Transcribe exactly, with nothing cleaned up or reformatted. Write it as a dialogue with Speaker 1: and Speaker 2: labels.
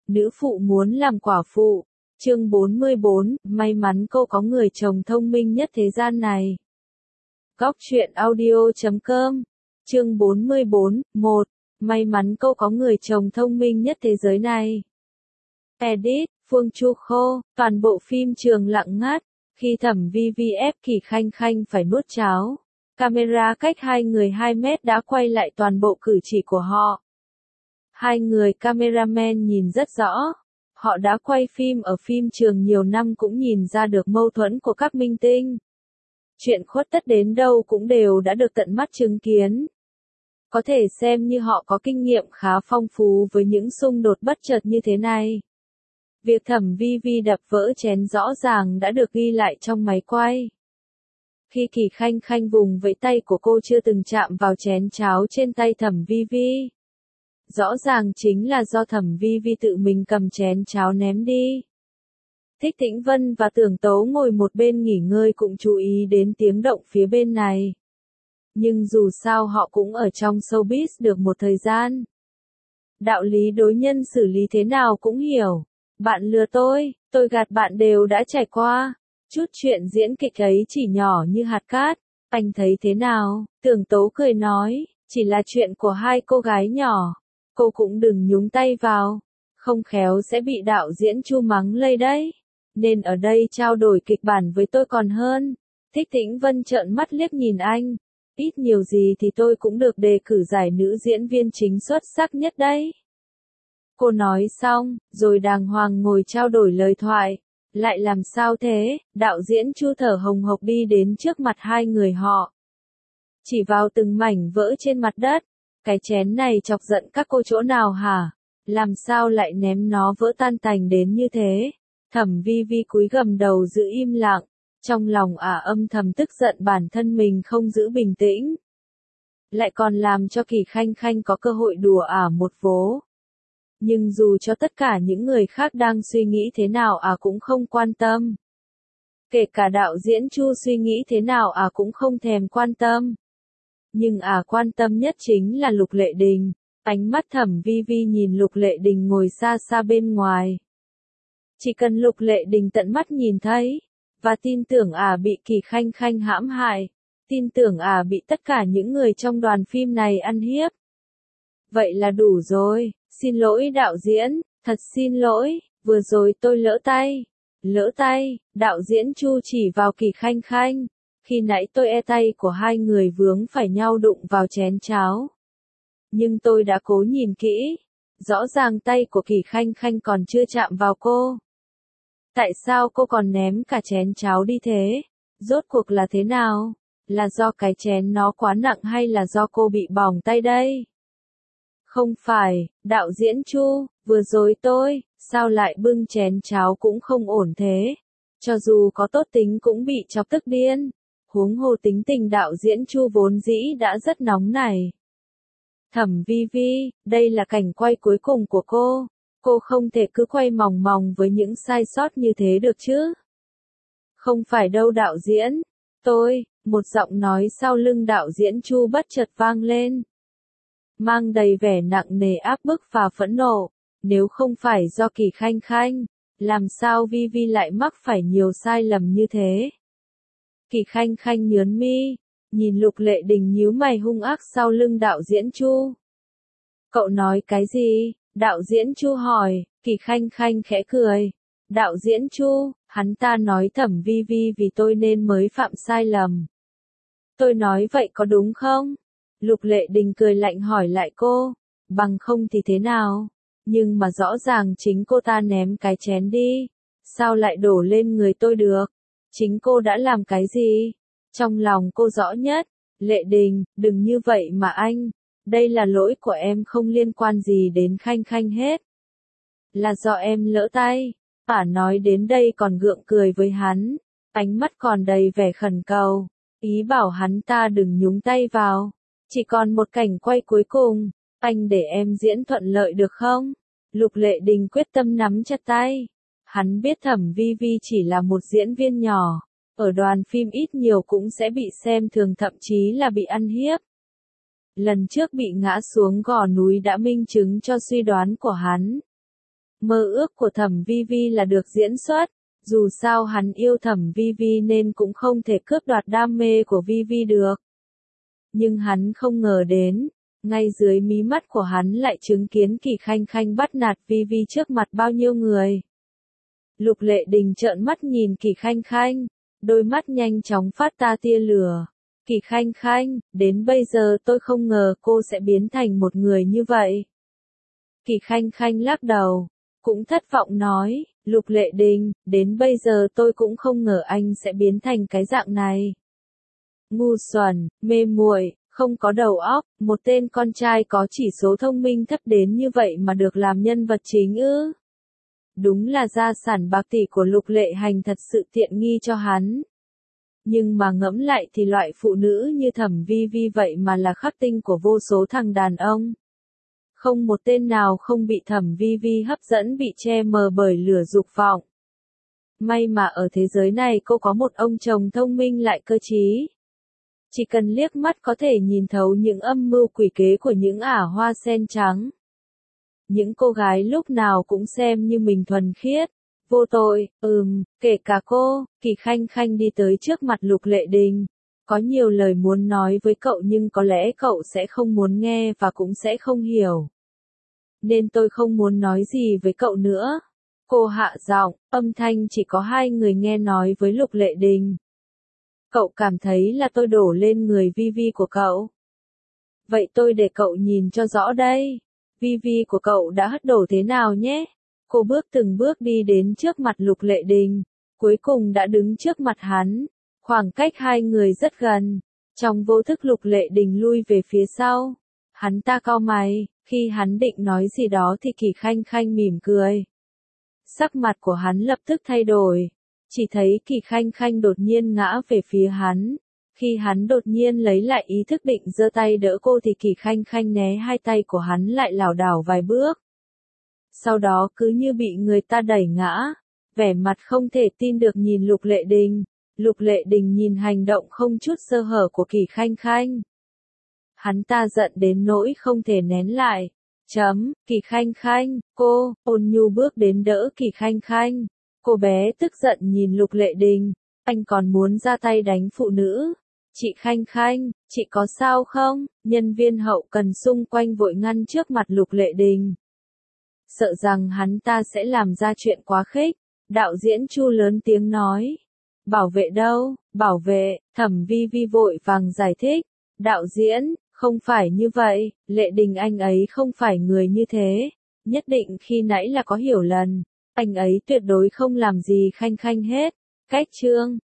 Speaker 1: Nữ phụ muốn làm quả phụ. Chương bốn mươi bốn, may mắn cô có người chồng thông minh nhất thế gian này. Góc truyện audio chấm com. Chương bốn mươi bốn, một. May mắn cô có người chồng thông minh nhất thế giới này. Edit, Phương Chu Khô. Toàn bộ phim trường lặng ngắt. Khi Thẩm Vi Vi ép Kỳ Khanh Khanh phải nuốt cháo, camera cách hai người hai mét đã quay lại toàn bộ cử chỉ của họ. Hai người cameraman nhìn rất rõ. Họ đã quay phim ở phim trường nhiều năm cũng nhìn ra được mâu thuẫn của các minh tinh. Chuyện khuất tất đến đâu cũng đều đã được tận mắt chứng kiến. Có thể xem như họ có kinh nghiệm khá phong phú với những xung đột bất chợt như thế này. Việc Thẩm Vi Vi đập vỡ chén rõ ràng đã được ghi lại trong máy quay. Khi Kỳ Khanh Khanh vùng vẫy tay của cô chưa từng chạm vào chén cháo trên tay Thẩm Vi Vi. Rõ ràng chính là do Thẩm Vi Vi tự mình cầm chén cháo ném đi. Thích Tĩnh Vân và Tưởng Tố ngồi một bên nghỉ ngơi cũng chú ý đến tiếng động phía bên này. Nhưng dù sao họ cũng ở trong showbiz được một thời gian. Đạo lý đối nhân xử lý thế nào cũng hiểu. Bạn lừa tôi, tôi gạt bạn đều đã trải qua. Chút chuyện diễn kịch ấy chỉ nhỏ như hạt cát. Anh thấy thế nào? Tưởng Tố cười nói, chỉ là chuyện của hai cô gái nhỏ. Cô cũng đừng nhúng tay vào. Không khéo sẽ bị đạo diễn Chu mắng lây đấy. Nên ở đây trao đổi kịch bản với tôi còn hơn. Thích Tĩnh Vân trợn mắt liếc nhìn anh. Ít nhiều gì thì tôi cũng được đề cử giải nữ diễn viên chính xuất sắc nhất đấy. Cô nói xong, rồi đàng hoàng ngồi trao đổi lời thoại. Lại làm sao thế? Đạo diễn Chu thở hồng hộc đi đến trước mặt hai người họ. Chỉ vào từng mảnh vỡ trên mặt đất. Cái chén này chọc giận các cô chỗ nào hả? Làm sao lại ném nó vỡ tan tành đến như thế? Thẩm Vi Vi cúi gằm đầu giữ im lặng. Trong lòng ả âm thầm tức giận bản thân mình không giữ bình tĩnh. Lại còn làm cho Kỳ Khanh Khanh có cơ hội đùa ả một vố. Nhưng dù cho tất cả những người khác đang suy nghĩ thế nào ả cũng không quan tâm. Kể cả đạo diễn Chu suy nghĩ thế nào ả cũng không thèm quan tâm. Nhưng ả quan tâm nhất chính là Lục Lệ Đình. Ánh mắt Thẩm Vi Vi nhìn Lục Lệ Đình ngồi xa xa bên ngoài. Chỉ cần Lục Lệ Đình tận mắt nhìn thấy, và tin tưởng ả bị Kỳ Khanh Khanh hãm hại, tin tưởng ả bị tất cả những người trong đoàn phim này ăn hiếp. Vậy là đủ rồi, xin lỗi đạo diễn, thật xin lỗi, vừa rồi tôi lỡ tay. Lỡ tay, đạo diễn Chu chỉ vào Kỳ Khanh Khanh. Khi nãy tôi e tay của hai người vướng phải nhau đụng vào chén cháo. Nhưng tôi đã cố nhìn kỹ. Rõ ràng tay của Kỳ Khanh Khanh còn chưa chạm vào cô. Tại sao cô còn ném cả chén cháo đi thế? Rốt cuộc là thế nào? Là do cái chén nó quá nặng hay là do cô bị bỏng tay đây? Không phải, đạo diễn Chu, vừa rồi tôi, sao lại bưng chén cháo cũng không ổn thế? Cho dù có tốt tính cũng bị chọc tức điên. Huống hồ tính tình đạo diễn Chu vốn dĩ đã rất nóng này. Thẩm Vi Vi, đây là cảnh quay cuối cùng của cô. Cô không thể cứ quay mòng mòng với những sai sót như thế được chứ. Không phải đâu đạo diễn. Tôi, một giọng nói sau lưng đạo diễn Chu bất chợt vang lên. Mang đầy vẻ nặng nề áp bức và phẫn nộ. Nếu không phải do Kỳ Khanh Khanh, làm sao Vi Vi lại mắc phải nhiều sai lầm như thế? Kỳ Khanh Khanh nhớn mi, nhìn Lục Lệ Đình nhíu mày hung ác sau lưng đạo diễn Chu. Cậu nói cái gì? Đạo diễn Chu hỏi. Kỳ Khanh Khanh khẽ cười. Đạo diễn Chu, hắn ta nói Thẩm Vi Vi vì tôi nên mới phạm sai lầm. Tôi nói vậy có đúng không? Lục Lệ Đình cười lạnh hỏi lại cô. Bằng không thì thế nào? Nhưng mà rõ ràng chính cô ta ném cái chén đi. Sao lại đổ lên người tôi được? Chính cô đã làm cái gì? Trong lòng cô rõ nhất. Lệ Đình, đừng như vậy mà anh. Đây là lỗi của em không liên quan gì đến Khanh Khanh hết. Là do em lỡ tay. Ả nói đến đây còn gượng cười với hắn. Ánh mắt còn đầy vẻ khẩn cầu. Ý bảo hắn ta đừng nhúng tay vào. Chỉ còn một cảnh quay cuối cùng. Anh để em diễn thuận lợi được không? Lục Lệ Đình quyết tâm nắm chặt tay. Hắn biết Thẩm Vi Vi chỉ là một diễn viên nhỏ. Ở đoàn phim ít nhiều cũng sẽ bị xem thường thậm chí là bị ăn hiếp. Lần trước bị ngã xuống gò núi đã minh chứng cho suy đoán của hắn. Mơ ước của Thẩm Vi Vi là được diễn xuất, dù sao hắn yêu Thẩm Vi Vi nên cũng không thể cướp đoạt đam mê của Vi Vi được. Nhưng hắn không ngờ đến, ngay dưới mí mắt của hắn lại chứng kiến Kỳ Khanh Khanh bắt nạt Vi Vi trước mặt bao nhiêu người. Lục Lệ Đình trợn mắt nhìn Kỳ Khanh Khanh, đôi mắt nhanh chóng phát ra tia lửa. Kỳ Khanh Khanh, đến bây giờ tôi không ngờ cô sẽ biến thành một người như vậy. Kỳ Khanh Khanh lắc đầu, cũng thất vọng nói, Lục Lệ Đình, đến bây giờ tôi cũng không ngờ anh sẽ biến thành cái dạng này. Ngu xuẩn, mê muội, không có đầu óc, một tên con trai có chỉ số thông minh thấp đến như vậy mà được làm nhân vật chính ư? Đúng là gia sản bạc tỷ của Lục Lệ Hành thật sự tiện nghi cho hắn. Nhưng mà ngẫm lại thì loại phụ nữ như Thẩm Vi Vi vậy mà là khắc tinh của vô số thằng đàn ông. Không một tên nào không bị Thẩm Vi Vi hấp dẫn, bị che mờ bởi lửa dục vọng. May mà ở thế giới này cô có một ông chồng thông minh lại cơ trí. Chỉ cần liếc mắt có thể nhìn thấu những âm mưu quỷ kế của những ả hoa sen trắng. Những cô gái lúc nào cũng xem như mình thuần khiết, vô tội, ừm, kể cả cô. Kỳ Khanh Khanh đi tới trước mặt Lục Lệ Đình. Có nhiều lời muốn nói với cậu nhưng có lẽ cậu sẽ không muốn nghe và cũng sẽ không hiểu. Nên tôi không muốn nói gì với cậu nữa. Cô hạ giọng, âm thanh chỉ có hai người nghe nói với Lục Lệ Đình. Cậu cảm thấy là tôi đổ lên người Vi Vi của cậu. Vậy tôi để cậu nhìn cho rõ đây. Vi Vi của cậu đã hất đổ thế nào nhé? Cô bước từng bước đi đến trước mặt Lục Lệ Đình, cuối cùng đã đứng trước mặt hắn. Khoảng cách hai người rất gần. Trong vô thức Lục Lệ Đình lui về phía sau. Hắn ta cau mày, khi hắn định nói gì đó thì Kỳ Khanh Khanh mỉm cười. Sắc mặt của hắn lập tức thay đổi. Chỉ thấy Kỳ Khanh Khanh đột nhiên ngã về phía hắn. Khi hắn đột nhiên lấy lại ý thức định giơ tay đỡ cô thì Kỳ Khanh Khanh né hai tay của hắn lại lảo đảo vài bước. Sau đó cứ như bị người ta đẩy ngã, vẻ mặt không thể tin được nhìn Lục Lệ Đình. Lục Lệ Đình nhìn hành động không chút sơ hở của Kỳ Khanh Khanh. Hắn ta giận đến nỗi không thể nén lại. Chấm, Kỳ Khanh Khanh, cô, Ôn Nhu bước đến đỡ Kỳ Khanh Khanh. Cô bé tức giận nhìn Lục Lệ Đình, anh còn muốn ra tay đánh phụ nữ. Chị Khanh Khanh, chị có sao không? Nhân viên hậu cần xung quanh vội ngăn trước mặt Lục Lệ Đình. Sợ rằng hắn ta sẽ làm ra chuyện quá khích, đạo diễn Chu lớn tiếng nói. Bảo vệ đâu, bảo vệ, Thẩm Vi Vi vội vàng giải thích. Đạo diễn, không phải như vậy, Lệ Đình anh ấy không phải người như thế. Nhất định khi nãy là có hiểu lầm. Anh ấy tuyệt đối không làm gì Khanh Khanh hết. Cách chương